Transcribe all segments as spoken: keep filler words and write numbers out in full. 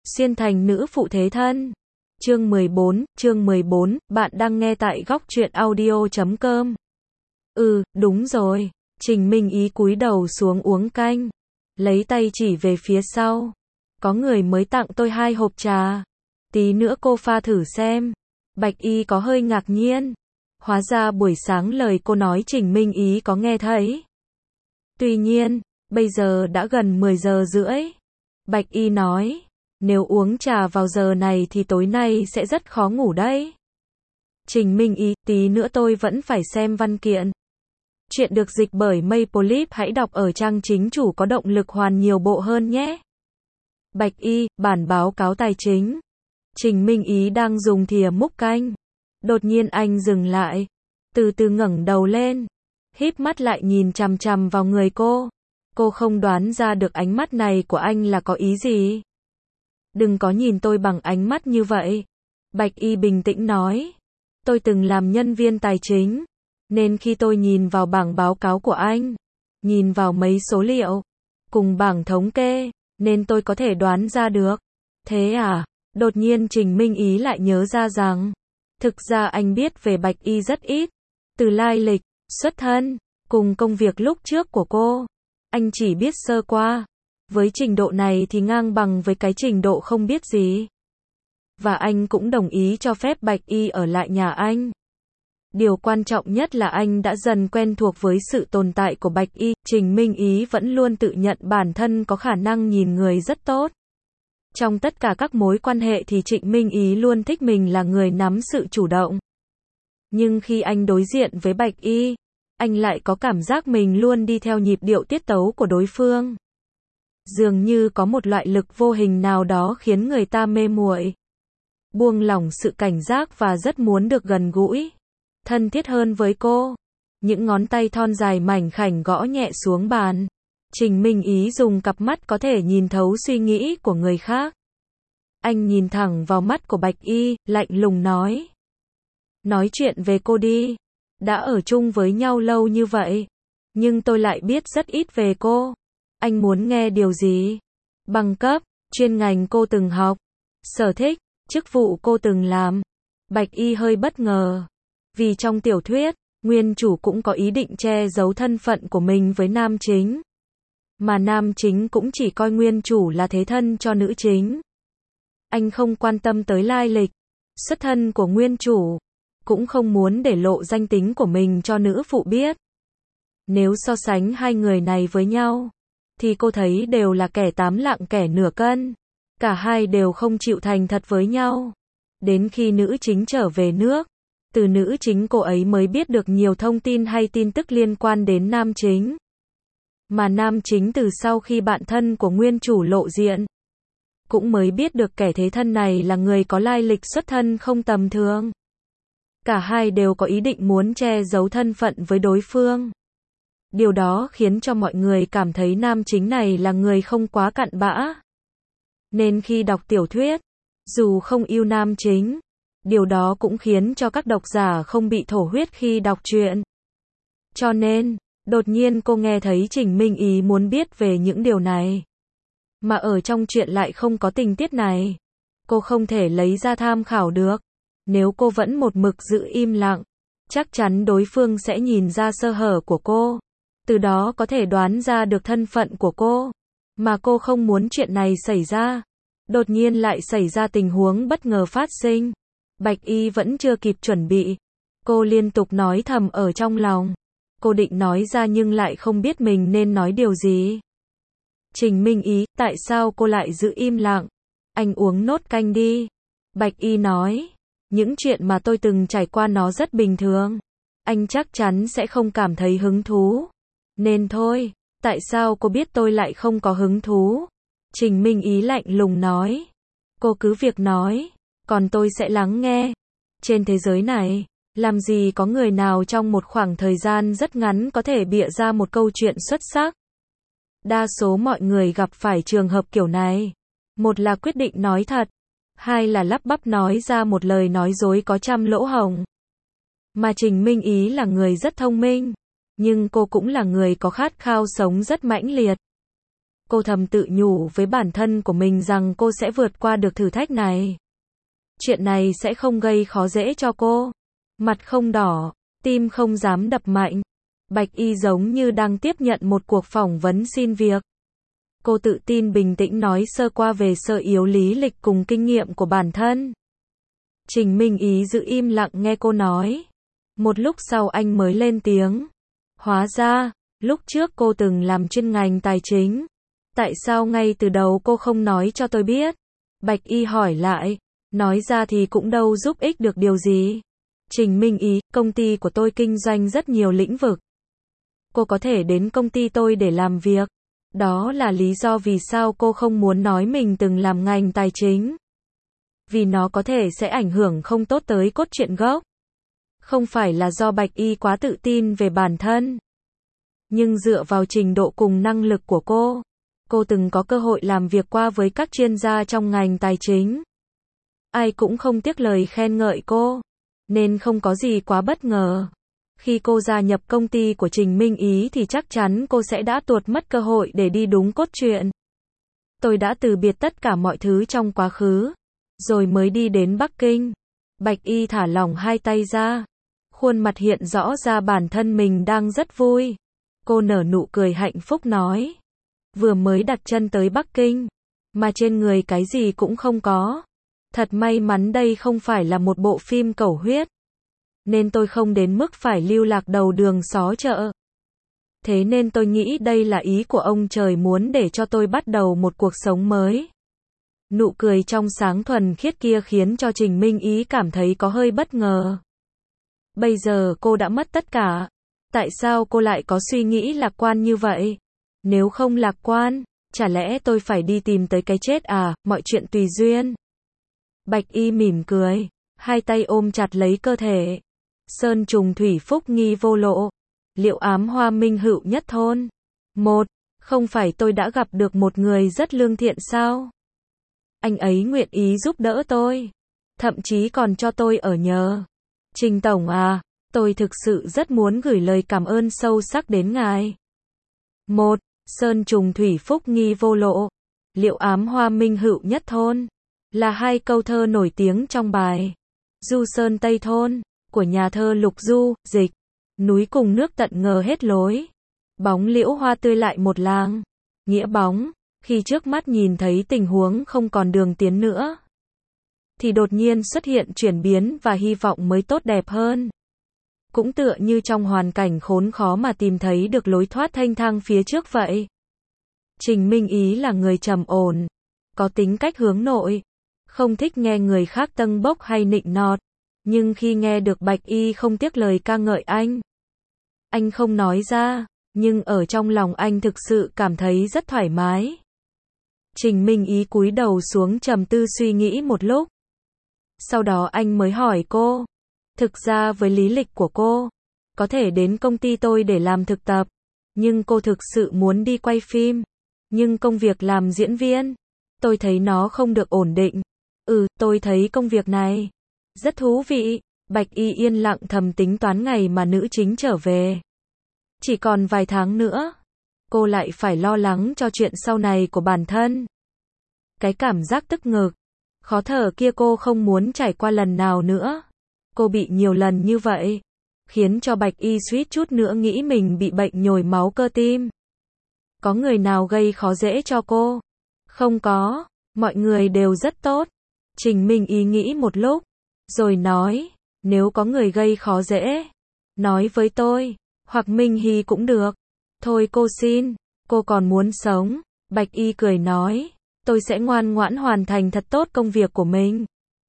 Xuyên thành nữ phụ thế thân. Chương mười bốn, chương mười bốn, bạn đang nghe tại góc truyện audio chấm com. Ừ, đúng rồi. Trình Minh Ý cúi đầu xuống uống canh, lấy tay chỉ về phía sau. Có người mới tặng tôi hai hộp trà. Tí nữa cô pha thử xem. Bạch Y có hơi ngạc nhiên. Hóa ra buổi sáng lời cô nói Trình Minh Ý có nghe thấy. Tuy nhiên, bây giờ đã gần mười giờ rưỡi. Bạch Y nói, nếu uống trà vào giờ này thì tối nay sẽ rất khó ngủ đấy. Trình Minh Ý, tí nữa tôi vẫn phải xem văn kiện. Chuyện được dịch bởi Maple hãy đọc ở trang chính chủ có động lực hoàn nhiều bộ hơn nhé. Bạch Y, bản báo cáo tài chính. Trình Minh Ý đang dùng thìa múc canh. Đột nhiên anh dừng lại, từ từ ngẩng đầu lên, híp mắt lại nhìn chằm chằm vào người cô. Cô không đoán ra được ánh mắt này của anh là có ý gì. Đừng có nhìn tôi bằng ánh mắt như vậy. Bạch Y bình tĩnh nói. Tôi từng làm nhân viên tài chính, nên khi tôi nhìn vào bảng báo cáo của anh, nhìn vào mấy số liệu, cùng bảng thống kê, nên tôi có thể đoán ra được. Thế à? Đột nhiên Trình Minh Ý lại nhớ ra rằng, thực ra anh biết về Bạch Y rất ít. Từ lai lịch, xuất thân, cùng công việc lúc trước của cô, anh chỉ biết sơ qua. Với trình độ này thì ngang bằng với cái trình độ không biết gì. Và anh cũng đồng ý cho phép Bạch Y ở lại nhà anh. Điều quan trọng nhất là anh đã dần quen thuộc với sự tồn tại của Bạch Y. Trình Minh Ý vẫn luôn tự nhận bản thân có khả năng nhìn người rất tốt. Trong tất cả các mối quan hệ thì Trịnh Minh Ý luôn thích mình là người nắm sự chủ động. Nhưng khi anh đối diện với Bạch Y, anh lại có cảm giác mình luôn đi theo nhịp điệu tiết tấu của đối phương. Dường như có một loại lực vô hình nào đó khiến người ta mê muội, buông lỏng sự cảnh giác và rất muốn được gần gũi, thân thiết hơn với cô. Những ngón tay thon dài mảnh khảnh gõ nhẹ xuống bàn. Trình Minh Ý dùng cặp mắt có thể nhìn thấu suy nghĩ của người khác. Anh nhìn thẳng vào mắt của Bạch Y, lạnh lùng nói. Nói chuyện về cô đi. Đã ở chung với nhau lâu như vậy, nhưng tôi lại biết rất ít về cô. Anh muốn nghe điều gì? Bằng cấp, chuyên ngành cô từng học, sở thích, chức vụ cô từng làm. Bạch Y hơi bất ngờ. Vì trong tiểu thuyết, nguyên chủ cũng có ý định che giấu thân phận của mình với nam chính. Mà nam chính cũng chỉ coi nguyên chủ là thế thân cho nữ chính. Anh không quan tâm tới lai lịch, xuất thân của nguyên chủ, cũng không muốn để lộ danh tính của mình cho nữ phụ biết. Nếu so sánh hai người này với nhau, thì cô thấy đều là kẻ tám lạng kẻ nửa cân. Cả hai đều không chịu thành thật với nhau. Đến khi nữ chính trở về nước, từ nữ chính cô ấy mới biết được nhiều thông tin hay tin tức liên quan đến nam chính. Mà nam chính từ sau khi bạn thân của nguyên chủ lộ diện, cũng mới biết được kẻ thế thân này là người có lai lịch xuất thân không tầm thường. Cả hai đều có ý định muốn che giấu thân phận với đối phương. Điều đó khiến cho mọi người cảm thấy nam chính này là người không quá cặn bã. Nên khi đọc tiểu thuyết, dù không yêu nam chính, điều đó cũng khiến cho các độc giả không bị thổ huyết khi đọc truyện. Cho nên, đột nhiên cô nghe thấy Trình Minh Ý muốn biết về những điều này. Mà ở trong truyện lại không có tình tiết này. Cô không thể lấy ra tham khảo được. Nếu cô vẫn một mực giữ im lặng, chắc chắn đối phương sẽ nhìn ra sơ hở của cô. Từ đó có thể đoán ra được thân phận của cô. Mà cô không muốn chuyện này xảy ra. Đột nhiên lại xảy ra tình huống bất ngờ phát sinh. Bạch Y vẫn chưa kịp chuẩn bị. Cô liên tục nói thầm ở trong lòng. Cô định nói ra nhưng lại không biết mình nên nói điều gì. Trình Minh Ý, tại sao cô lại giữ im lặng? Anh uống nốt canh đi. Bạch Y nói. Những chuyện mà tôi từng trải qua nó rất bình thường. Anh chắc chắn sẽ không cảm thấy hứng thú. Nên thôi, tại sao cô biết tôi lại không có hứng thú? Trình Minh Ý lạnh lùng nói. Cô cứ việc nói, còn tôi sẽ lắng nghe. Trên thế giới này, làm gì có người nào trong một khoảng thời gian rất ngắn có thể bịa ra một câu chuyện xuất sắc. Đa số mọi người gặp phải trường hợp kiểu này. Một là quyết định nói thật. Hai là lắp bắp nói ra một lời nói dối có trăm lỗ hổng. Mà Trình Minh Ý là người rất thông minh. Nhưng cô cũng là người có khát khao sống rất mãnh liệt. Cô thầm tự nhủ với bản thân của mình rằng cô sẽ vượt qua được thử thách này. Chuyện này sẽ không gây khó dễ cho cô. Mặt không đỏ, tim không dám đập mạnh. Bạch Y giống như đang tiếp nhận một cuộc phỏng vấn xin việc. Cô tự tin bình tĩnh nói sơ qua về sơ yếu lý lịch cùng kinh nghiệm của bản thân. Trình Minh Ý giữ im lặng nghe cô nói. Một lúc sau anh mới lên tiếng. Hóa ra, lúc trước cô từng làm chuyên ngành tài chính. Tại sao ngay từ đầu cô không nói cho tôi biết? Bạch Y hỏi lại. Nói ra thì cũng đâu giúp ích được điều gì. Trình Minh Ý, công ty của tôi kinh doanh rất nhiều lĩnh vực. Cô có thể đến công ty tôi để làm việc. Đó là lý do vì sao cô không muốn nói mình từng làm ngành tài chính. Vì nó có thể sẽ ảnh hưởng không tốt tới cốt truyện gốc. Không phải là do Bạch Y quá tự tin về bản thân. Nhưng dựa vào trình độ cùng năng lực của cô, cô từng có cơ hội làm việc qua với các chuyên gia trong ngành tài chính. Ai cũng không tiếc lời khen ngợi cô, nên không có gì quá bất ngờ. Khi cô gia nhập công ty của Trình Minh Ý thì chắc chắn cô sẽ đã tuột mất cơ hội để đi đúng cốt truyện. Tôi đã từ biệt tất cả mọi thứ trong quá khứ, rồi mới đi đến Bắc Kinh. Bạch Y thả lỏng hai tay ra. Khuôn mặt hiện rõ ra bản thân mình đang rất vui. Cô nở nụ cười hạnh phúc nói. Vừa mới đặt chân tới Bắc Kinh, mà trên người cái gì cũng không có. Thật may mắn đây không phải là một bộ phim cẩu huyết. Nên tôi không đến mức phải lưu lạc đầu đường xó chợ. Thế nên tôi nghĩ đây là ý của ông trời muốn để cho tôi bắt đầu một cuộc sống mới. Nụ cười trong sáng thuần khiết kia khiến cho Trình Minh Ý cảm thấy có hơi bất ngờ. Bây giờ cô đã mất tất cả. Tại sao cô lại có suy nghĩ lạc quan như vậy? Nếu không lạc quan, chả lẽ tôi phải đi tìm tới cái chết à, mọi chuyện tùy duyên. Bạch Y mỉm cười, hai tay ôm chặt lấy cơ thể. Sơn trùng thủy phúc nghi vô lộ. Liệu ám hoa minh hữu nhất thôn. Một, không phải tôi đã gặp được một người rất lương thiện sao? Anh ấy nguyện ý giúp đỡ tôi. Thậm chí còn cho tôi ở nhờ. Trình Tổng à, tôi thực sự rất muốn gửi lời cảm ơn sâu sắc đến ngài. Một, Sơn trùng thủy phúc nghi vô lộ. Liệu ám hoa minh hữu nhất thôn. Là hai câu thơ nổi tiếng trong bài Du Sơn Tây Thôn của nhà thơ Lục Du, dịch. Núi cùng nước tận ngờ hết lối. Bóng liễu hoa tươi lại một làng. Nghĩa bóng, khi trước mắt nhìn thấy tình huống không còn đường tiến nữa, thì đột nhiên xuất hiện chuyển biến và hy vọng mới tốt đẹp hơn. Cũng tựa như trong hoàn cảnh khốn khó mà tìm thấy được lối thoát thanh thang phía trước vậy. Trình Minh Ý là người trầm ổn, có tính cách hướng nội, không thích nghe người khác tâng bốc hay nịnh nọt. Nhưng khi nghe được Bạch Y không tiếc lời ca ngợi anh, anh không nói ra, nhưng ở trong lòng anh thực sự cảm thấy rất thoải mái. Trình Minh Ý cúi đầu xuống trầm tư suy nghĩ một lúc. Sau đó anh mới hỏi cô. Thực ra với lý lịch của cô, có thể đến công ty tôi để làm thực tập. Nhưng cô thực sự muốn đi quay phim. Nhưng công việc làm diễn viên, tôi thấy nó không được ổn định. Ừ, tôi thấy công việc này rất thú vị. Bạch Y yên lặng thầm tính toán ngày mà nữ chính trở về. Chỉ còn vài tháng nữa, cô lại phải lo lắng cho chuyện sau này của bản thân. Cái cảm giác tức ngực, khó thở kia cô không muốn trải qua lần nào nữa. Cô bị nhiều lần như vậy, khiến cho Bạch Y suýt chút nữa nghĩ mình bị bệnh nhồi máu cơ tim. Có người nào gây khó dễ cho cô? Không có, mọi người đều rất tốt. Trình Minh Ý nghĩ một lúc, rồi nói, nếu có người gây khó dễ, nói với tôi, hoặc Minh Hy cũng được. Thôi cô xin, cô còn muốn sống. Bạch Y cười nói, tôi sẽ ngoan ngoãn hoàn thành thật tốt công việc của mình.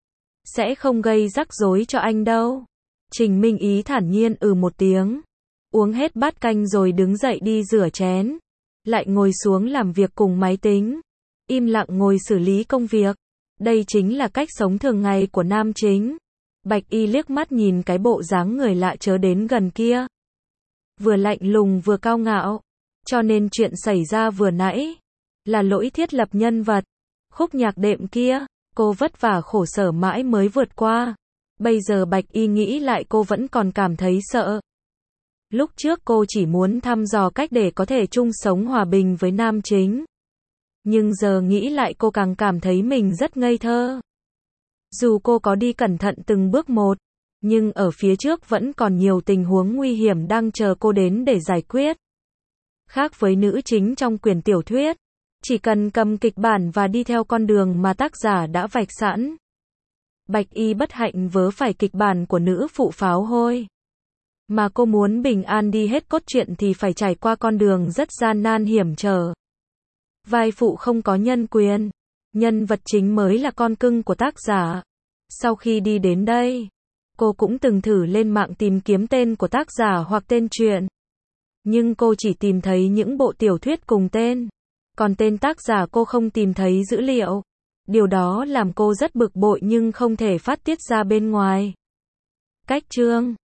Sẽ không gây rắc rối cho anh đâu. Trình Minh Ý thản nhiên ừ một tiếng. Uống hết bát canh rồi đứng dậy đi rửa chén. Lại ngồi xuống làm việc cùng máy tính. Im lặng ngồi xử lý công việc. Đây chính là cách sống thường ngày của nam chính. Bạch Y liếc mắt nhìn cái bộ dáng người lạ chớ đến gần kia. Vừa lạnh lùng vừa cao ngạo. Cho nên chuyện xảy ra vừa nãy là lỗi thiết lập nhân vật. Khúc nhạc đệm kia, cô vất vả khổ sở mãi mới vượt qua. Bây giờ Bạch Y nghĩ lại cô vẫn còn cảm thấy sợ. Lúc trước cô chỉ muốn thăm dò cách để có thể chung sống hòa bình với nam chính. Nhưng giờ nghĩ lại cô càng cảm thấy mình rất ngây thơ. Dù cô có đi cẩn thận từng bước một, nhưng ở phía trước vẫn còn nhiều tình huống nguy hiểm đang chờ cô đến để giải quyết. Khác với nữ chính trong quyển tiểu thuyết, chỉ cần cầm kịch bản và đi theo con đường mà tác giả đã vạch sẵn. Bạch Y bất hạnh vớ phải kịch bản của nữ phụ pháo hôi. Mà cô muốn bình an đi hết cốt truyện thì phải trải qua con đường rất gian nan hiểm trở. Vai phụ không có nhân quyền. Nhân vật chính mới là con cưng của tác giả. Sau khi đi đến đây, cô cũng từng thử lên mạng tìm kiếm tên của tác giả hoặc tên truyện. Nhưng cô chỉ tìm thấy những bộ tiểu thuyết cùng tên. Còn tên tác giả cô không tìm thấy dữ liệu. Điều đó làm cô rất bực bội nhưng không thể phát tiết ra bên ngoài. Cách chương